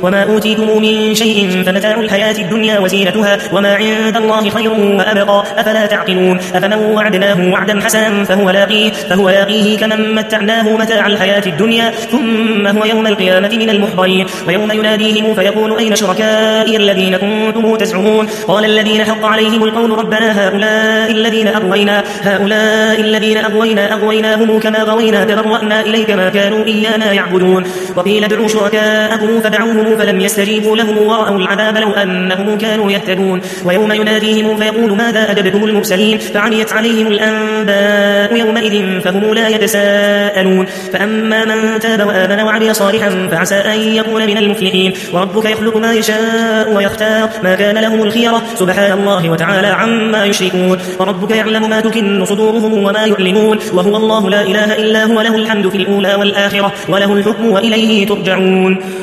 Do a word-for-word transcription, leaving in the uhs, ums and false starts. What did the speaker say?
وما أوتيتم من شيء فمتاع الحياة الدنيا وزينتها وما عند الله خير وأبقى أفلا تعقلون أفمن وعدناه وعدا حسنا فهو لاقيه, فهو لاقيه كمن متعناه متاع الحياة الدنيا ثم هو يوم القيامة من المحضرين ويوم يناديهم فيقول أين شركائي الذين كنتم تزعمون قال الذين حق عليهم القول ربنا هؤلاء الذين أغوينا هؤلاء الذين أغوينا أغويناهم كما غوينا تبرأنا إليك ما كانوا إيانا يعبدون وقيل ادعوا شركاءكم فدعوهم فلم يستجيبوا لهم ورأوا العذاب لو أنهم كانوا يهتدون ويوم يناديهم فيقول ماذا أجبتم المرسلين فعميت عليهم الأنباء يومئذ فهم لا يتساءلون فأما من تاب وآمن وعمل صالحا فعسى أن يكون من المفلحين وربك يخلق ما يشاء ويختار ما كان لهم الخيرة سبحان الله وتعالى عما يشركون وربك يعلم ما تكن صدورهم وما يعلنون وهو الله لا إله إلا هو له الحمد في الأولى والآخرة وله الحكم وإليه ترجعون.